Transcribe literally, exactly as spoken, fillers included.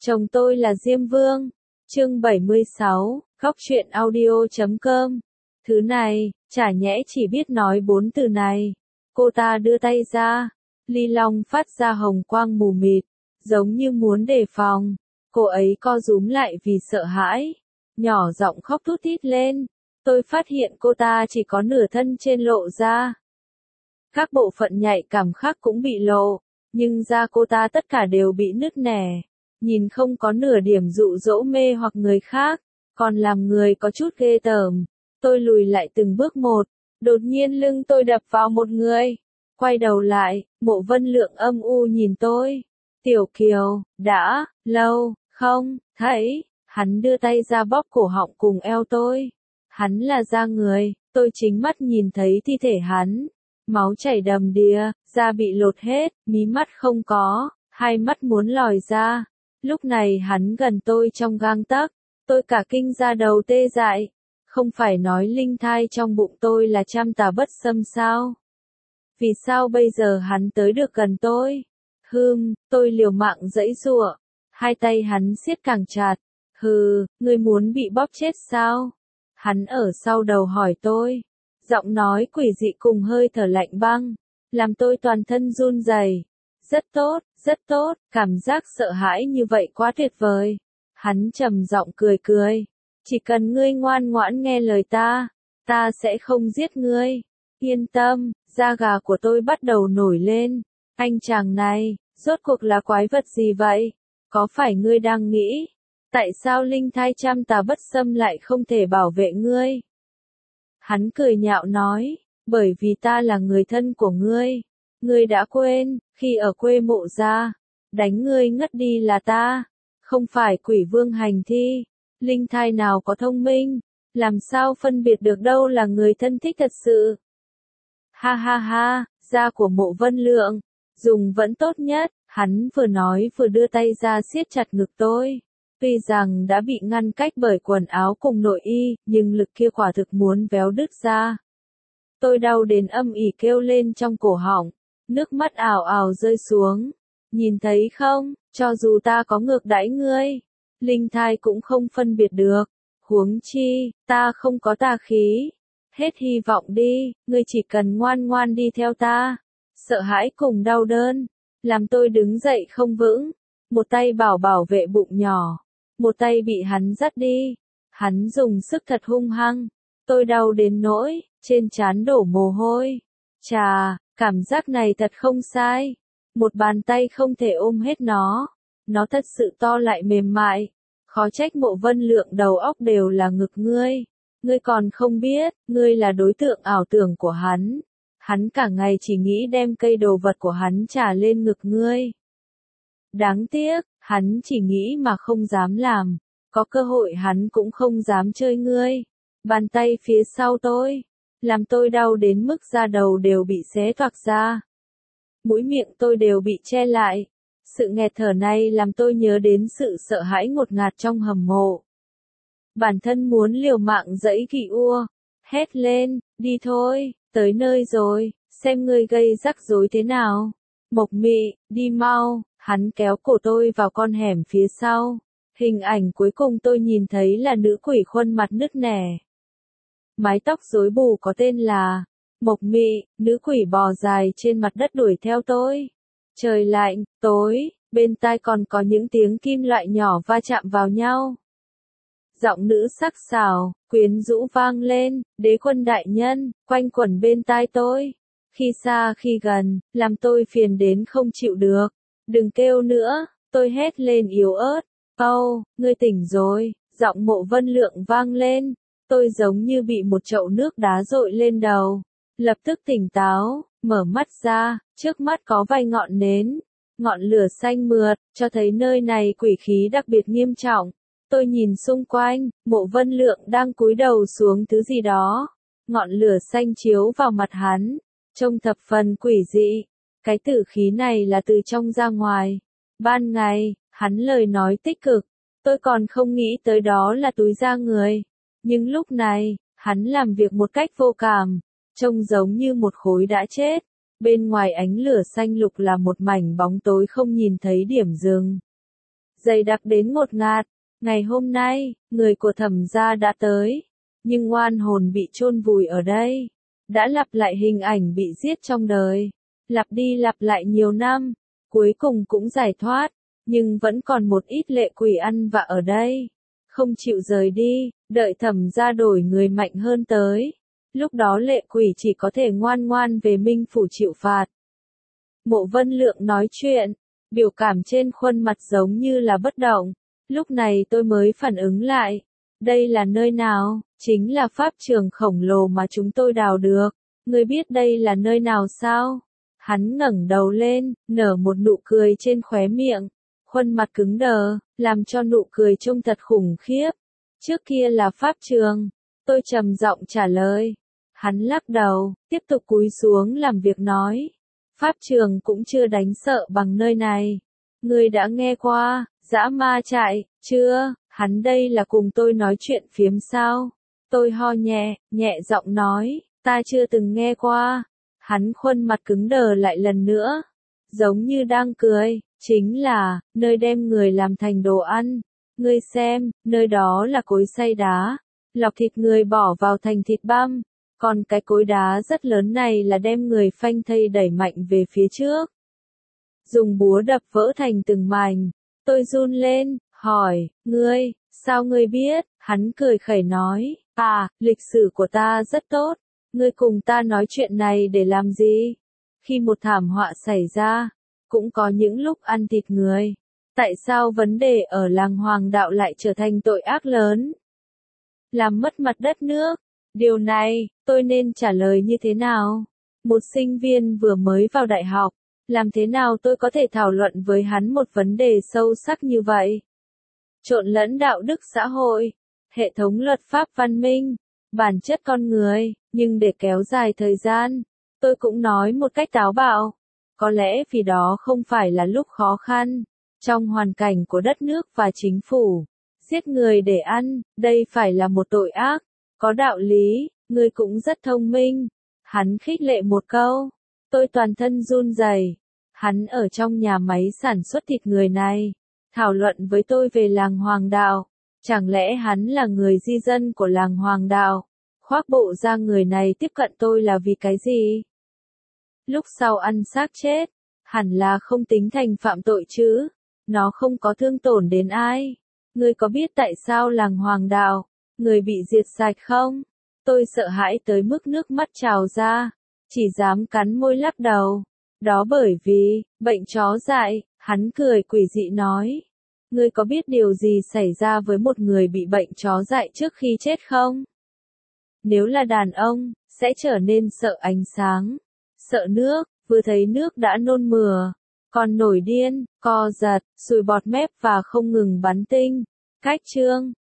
Chồng tôi là Diêm Vương. Chương bảy mươi sáu, góc truyện audio chấm com. Thứ này, chả nhẽ chỉ biết nói bốn từ này. Cô ta đưa tay ra, ly long phát ra hồng quang mù mịt, giống như muốn đề phòng. Cô ấy co rúm lại vì sợ hãi, nhỏ giọng khóc thút thít lên. Tôi phát hiện cô ta chỉ có nửa thân trên lộ ra. Các bộ phận nhạy cảm khác cũng bị lộ, nhưng da cô ta tất cả đều bị nứt nẻ. Nhìn không có nửa điểm dụ dỗ mê hoặc người khác, còn làm người có chút ghê tởm. Tôi lùi lại từng bước một, đột nhiên lưng tôi đập vào một người. Quay đầu lại, Mộ Vân Lượng âm u nhìn tôi. Tiểu Kiều, đã lâu không thấy. Hắn đưa tay ra bóp cổ họng cùng eo tôi. Hắn là da người, tôi chính mắt nhìn thấy thi thể hắn. Máu chảy đầm đìa, da bị lột hết, mí mắt không có, hai mắt muốn lòi ra. Lúc này hắn gần tôi trong gang tấc, tôi cả kinh ra đầu tê dại. Không phải nói linh thai trong bụng tôi là trăm tà bất xâm sao? Vì sao bây giờ hắn tới được gần tôi? Hừm, tôi liều mạng giãy giụa, hai tay hắn siết càng chặt. Hừ, ngươi muốn bị bóp chết sao? Hắn ở sau đầu hỏi tôi, giọng nói quỷ dị cùng hơi thở lạnh băng, làm tôi toàn thân run rẩy. Rất tốt, rất tốt, cảm giác sợ hãi như vậy quá tuyệt vời. Hắn trầm giọng cười cười, chỉ cần ngươi ngoan ngoãn nghe lời ta, ta sẽ không giết ngươi. Yên tâm, da gà của tôi bắt đầu nổi lên. Anh chàng này, rốt cuộc là quái vật gì vậy? Có phải ngươi đang nghĩ, tại sao linh thai trăm tà bất xâm lại không thể bảo vệ ngươi? Hắn cười nhạo nói, bởi vì ta là người thân của ngươi. Ngươi đã quên, khi ở quê Mộ gia, đánh ngươi ngất đi là ta, không phải quỷ vương hành thi. Linh thai nào có thông minh, làm sao phân biệt được đâu là người thân thích thật sự. Ha ha ha, da của Mộ Vân Lượng, dùng vẫn tốt nhất. Hắn vừa nói vừa đưa tay ra siết chặt ngực tôi. Tuy rằng đã bị ngăn cách bởi quần áo cùng nội y, nhưng lực kia quả thực muốn véo đứt ra. Tôi đau đến âm ỉ kêu lên trong cổ họng, nước mắt ảo ảo rơi xuống. Nhìn thấy không, cho dù ta có ngược đãi ngươi, linh thai cũng không phân biệt được. Huống chi, ta không có tà khí. Hết hy vọng đi, ngươi chỉ cần ngoan ngoan đi theo ta. Sợ hãi cùng đau đớn, làm tôi đứng dậy không vững. Một tay bảo bảo vệ bụng nhỏ, một tay bị hắn dắt đi. Hắn dùng sức thật hung hăng, tôi đau đến nỗi trên trán đổ mồ hôi. Chà, cảm giác này thật không sai. Một bàn tay không thể ôm hết nó. Nó thật sự to lại mềm mại. Khó trách Mộ Vân Lượng đầu óc đều là ngực ngươi. Ngươi còn không biết, ngươi là đối tượng ảo tưởng của hắn. Hắn cả ngày chỉ nghĩ đem cây đồ vật của hắn trả lên ngực ngươi. Đáng tiếc, hắn chỉ nghĩ mà không dám làm. Có cơ hội hắn cũng không dám chơi ngươi. Bàn tay phía sau tôi, làm tôi đau đến mức da đầu đều bị xé toạc ra. Mũi miệng tôi đều bị che lại. Sự nghẹt thở này làm tôi nhớ đến sự sợ hãi ngột ngạt trong hầm mộ. Bản thân muốn liều mạng giãy giụa, hét lên, đi thôi, tới nơi rồi, xem ngươi gây rắc rối thế nào. Mộc Mị, đi mau. Hắn kéo cổ tôi vào con hẻm phía sau. Hình ảnh cuối cùng tôi nhìn thấy là nữ quỷ khuôn mặt nứt nẻ. Mái tóc rối bù có tên là Mộc Mị, nữ quỷ bò dài trên mặt đất đuổi theo tôi. Trời lạnh, tối, bên tai còn có những tiếng kim loại nhỏ va chạm vào nhau. Giọng nữ sắc sảo, quyến rũ vang lên, đế quân đại nhân, quanh quẩn bên tai tôi. Khi xa khi gần, làm tôi phiền đến không chịu được. Đừng kêu nữa, tôi hét lên yếu ớt. Âu, ngươi tỉnh rồi, giọng Mộ Vân Lượng vang lên. Tôi giống như bị một chậu nước đá dội lên đầu. Lập tức tỉnh táo, mở mắt ra, trước mắt có vài ngọn nến. Ngọn lửa xanh mượt, cho thấy nơi này quỷ khí đặc biệt nghiêm trọng. Tôi nhìn xung quanh, Mộ Vân Lượng đang cúi đầu xuống thứ gì đó. Ngọn lửa xanh chiếu vào mặt hắn, trông thập phần quỷ dị. Cái tử khí này là từ trong ra ngoài. Ban ngày, hắn lời nói tích cực, tôi còn không nghĩ tới đó là túi da người. Nhưng lúc này, hắn làm việc một cách vô cảm, trông giống như một khối đã chết. Bên ngoài ánh lửa xanh lục là một mảnh bóng tối không nhìn thấy điểm dừng. dày đặc đến ngột ngạt. Ngày hôm nay, người của Thẩm gia đã tới, nhưng oan hồn bị chôn vùi ở đây, đã lặp lại hình ảnh bị giết trong đời, lặp đi lặp lại nhiều năm, cuối cùng cũng giải thoát, nhưng vẫn còn một ít lệ quỷ ăn vạ ở đây, không chịu rời đi, đợi Thẩm gia đổi người mạnh hơn tới. Lúc đó lệ quỷ chỉ có thể ngoan ngoan về Minh Phủ chịu phạt. Mộ Vân Lượng nói chuyện, biểu cảm trên khuôn mặt giống như là bất động. Lúc này tôi mới phản ứng lại. Đây là nơi nào? Chính là pháp trường khổng lồ mà chúng tôi đào được. Ngươi biết đây là nơi nào sao? Hắn ngẩng đầu lên, nở một nụ cười trên khóe miệng. Khuôn mặt cứng đờ, làm cho nụ cười trông thật khủng khiếp. Trước kia là pháp trường. Tôi trầm giọng trả lời. Hắn lắc đầu, tiếp tục cúi xuống làm việc nói. Pháp trường cũng chưa đánh sợ bằng nơi này. Ngươi đã nghe qua, dã ma trại, chưa? Hắn đây là cùng tôi nói chuyện phiếm sao? Tôi ho nhẹ, nhẹ giọng nói, ta chưa từng nghe qua. Hắn khuôn mặt cứng đờ lại lần nữa, giống như đang cười, chính là, nơi đem người làm thành đồ ăn. Ngươi xem, nơi đó là cối xay đá, lọc thịt người bỏ vào thành thịt băm. Còn cái cối đá rất lớn này là đem người phanh thây đẩy mạnh về phía trước. Dùng búa đập vỡ thành từng mảnh. Tôi run lên, hỏi, ngươi, sao ngươi biết? Hắn cười khẩy nói, à, lịch sử của ta rất tốt. Ngươi cùng ta nói chuyện này để làm gì? Khi một thảm họa xảy ra, cũng có những lúc ăn thịt người. Tại sao vấn đề ở làng Hoàng Đạo lại trở thành tội ác lớn? Làm mất mặt đất nước. Điều này, tôi nên trả lời như thế nào? Một sinh viên vừa mới vào đại học, làm thế nào tôi có thể thảo luận với hắn một vấn đề sâu sắc như vậy? Trộn lẫn đạo đức xã hội, hệ thống luật pháp văn minh, bản chất con người, nhưng để kéo dài thời gian, tôi cũng nói một cách táo bạo. Có lẽ vì đó không phải là lúc khó khăn, trong hoàn cảnh của đất nước và chính phủ, giết người để ăn, đây phải là một tội ác. Có đạo lý, ngươi cũng rất thông minh. Hắn khích lệ một câu. Tôi toàn thân run rẩy. Hắn ở trong nhà máy sản xuất thịt người này, thảo luận với tôi về làng Hoàng Đạo. Chẳng lẽ hắn là người di dân của làng Hoàng Đạo? Khoác bộ ra người này tiếp cận tôi là vì cái gì? Lúc sau ăn xác chết, hẳn là không tính thành phạm tội chứ. Nó không có thương tổn đến ai. Ngươi có biết tại sao làng Hoàng Đạo người bị diệt sạch không? Tôi sợ hãi tới mức nước mắt trào ra, chỉ dám cắn môi lắc đầu. Đó bởi vì, bệnh chó dại, hắn cười quỷ dị nói. Ngươi có biết điều gì xảy ra với một người bị bệnh chó dại trước khi chết không? Nếu là đàn ông, sẽ trở nên sợ ánh sáng, sợ nước, vừa thấy nước đã nôn mửa, còn nổi điên, co giật, sùi bọt mép và không ngừng bắn tinh. Cách chương